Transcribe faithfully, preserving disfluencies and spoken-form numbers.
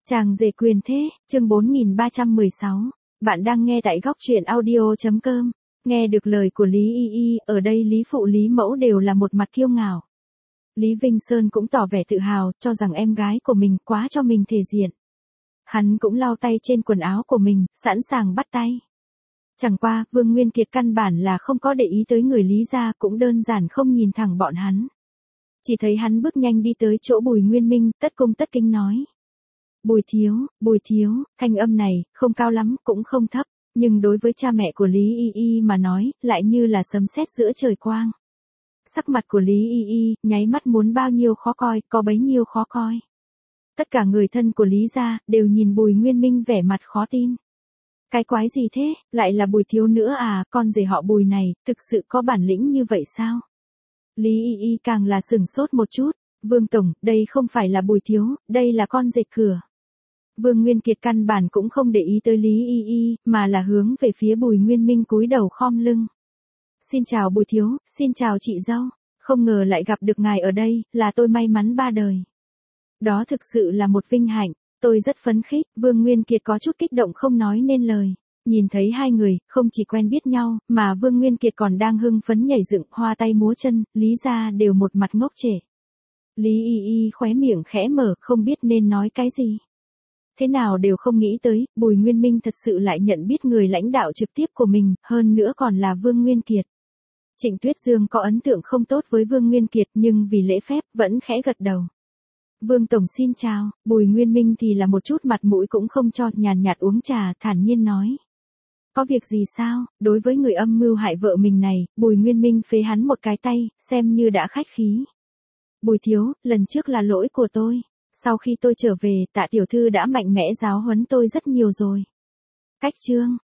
Chàng rể quyền thế, chương bốn nghìn ba trăm mười sáu. Bạn đang nghe tại góc truyện audio chấm com. Nghe được lời của Lý Y Y, ở đây Lý Phụ Lý Mẫu đều là một mặt kiêu ngạo. Lý Vinh Sơn cũng tỏ vẻ tự hào, cho rằng em gái của mình quá cho mình thể diện. Hắn cũng lau tay trên quần áo của mình, sẵn sàng bắt tay. Chẳng qua, Vương Nguyên Kiệt căn bản là không có để ý tới người Lý gia, cũng đơn giản không nhìn thẳng bọn hắn. Chỉ thấy hắn bước nhanh đi tới chỗ Bùi Nguyên Minh, tất cung tất kính nói. Bùi thiếu, Bùi thiếu, thanh âm này, không cao lắm, cũng không thấp, nhưng đối với cha mẹ của Lý Y Y mà nói, lại như là sấm sét giữa trời quang. Sắc mặt của Lý Y Y, nháy mắt muốn bao nhiêu khó coi, có bấy nhiêu khó coi. Tất cả người thân của Lý gia, đều nhìn Bùi Nguyên Minh vẻ mặt khó tin. Cái quái gì thế, lại là Bùi thiếu nữa à, con rể họ Bùi này, thực sự có bản lĩnh như vậy sao? Lý Y Y càng là sửng sốt một chút, Vương Tổng, đây không phải là Bùi thiếu, đây là con rể cửa. Vương Nguyên Kiệt căn bản cũng không để ý tới Lý Y Y, mà là hướng về phía Bùi Nguyên Minh cúi đầu khom lưng. Xin chào Bùi thiếu, xin chào chị dâu, không ngờ lại gặp được ngài ở đây, là tôi may mắn ba đời. Đó thực sự là một vinh hạnh, tôi rất phấn khích, Vương Nguyên Kiệt có chút kích động không nói nên lời. Nhìn thấy hai người, không chỉ quen biết nhau, mà Vương Nguyên Kiệt còn đang hưng phấn nhảy dựng, hoa tay múa chân, Lý gia đều một mặt ngốc trệ. Lý Y Y khóe miệng khẽ mở, không biết nên nói cái gì. Thế nào đều không nghĩ tới, Bùi Nguyên Minh thật sự lại nhận biết người lãnh đạo trực tiếp của mình, hơn nữa còn là Vương Nguyên Kiệt. Trịnh Tuyết Dương có ấn tượng không tốt với Vương Nguyên Kiệt nhưng vì lễ phép, vẫn khẽ gật đầu. Vương Tổng xin chào, Bùi Nguyên Minh thì là một chút mặt mũi cũng không cho, nhàn nhạt uống trà, thản nhiên nói. Có việc gì sao, đối với người âm mưu hại vợ mình này, Bùi Nguyên Minh phế hắn một cái tay, xem như đã khách khí. Bùi thiếu, lần trước là lỗi của tôi. Sau khi tôi trở về, Tạ tiểu thư đã mạnh mẽ giáo huấn tôi rất nhiều rồi. Cách chương,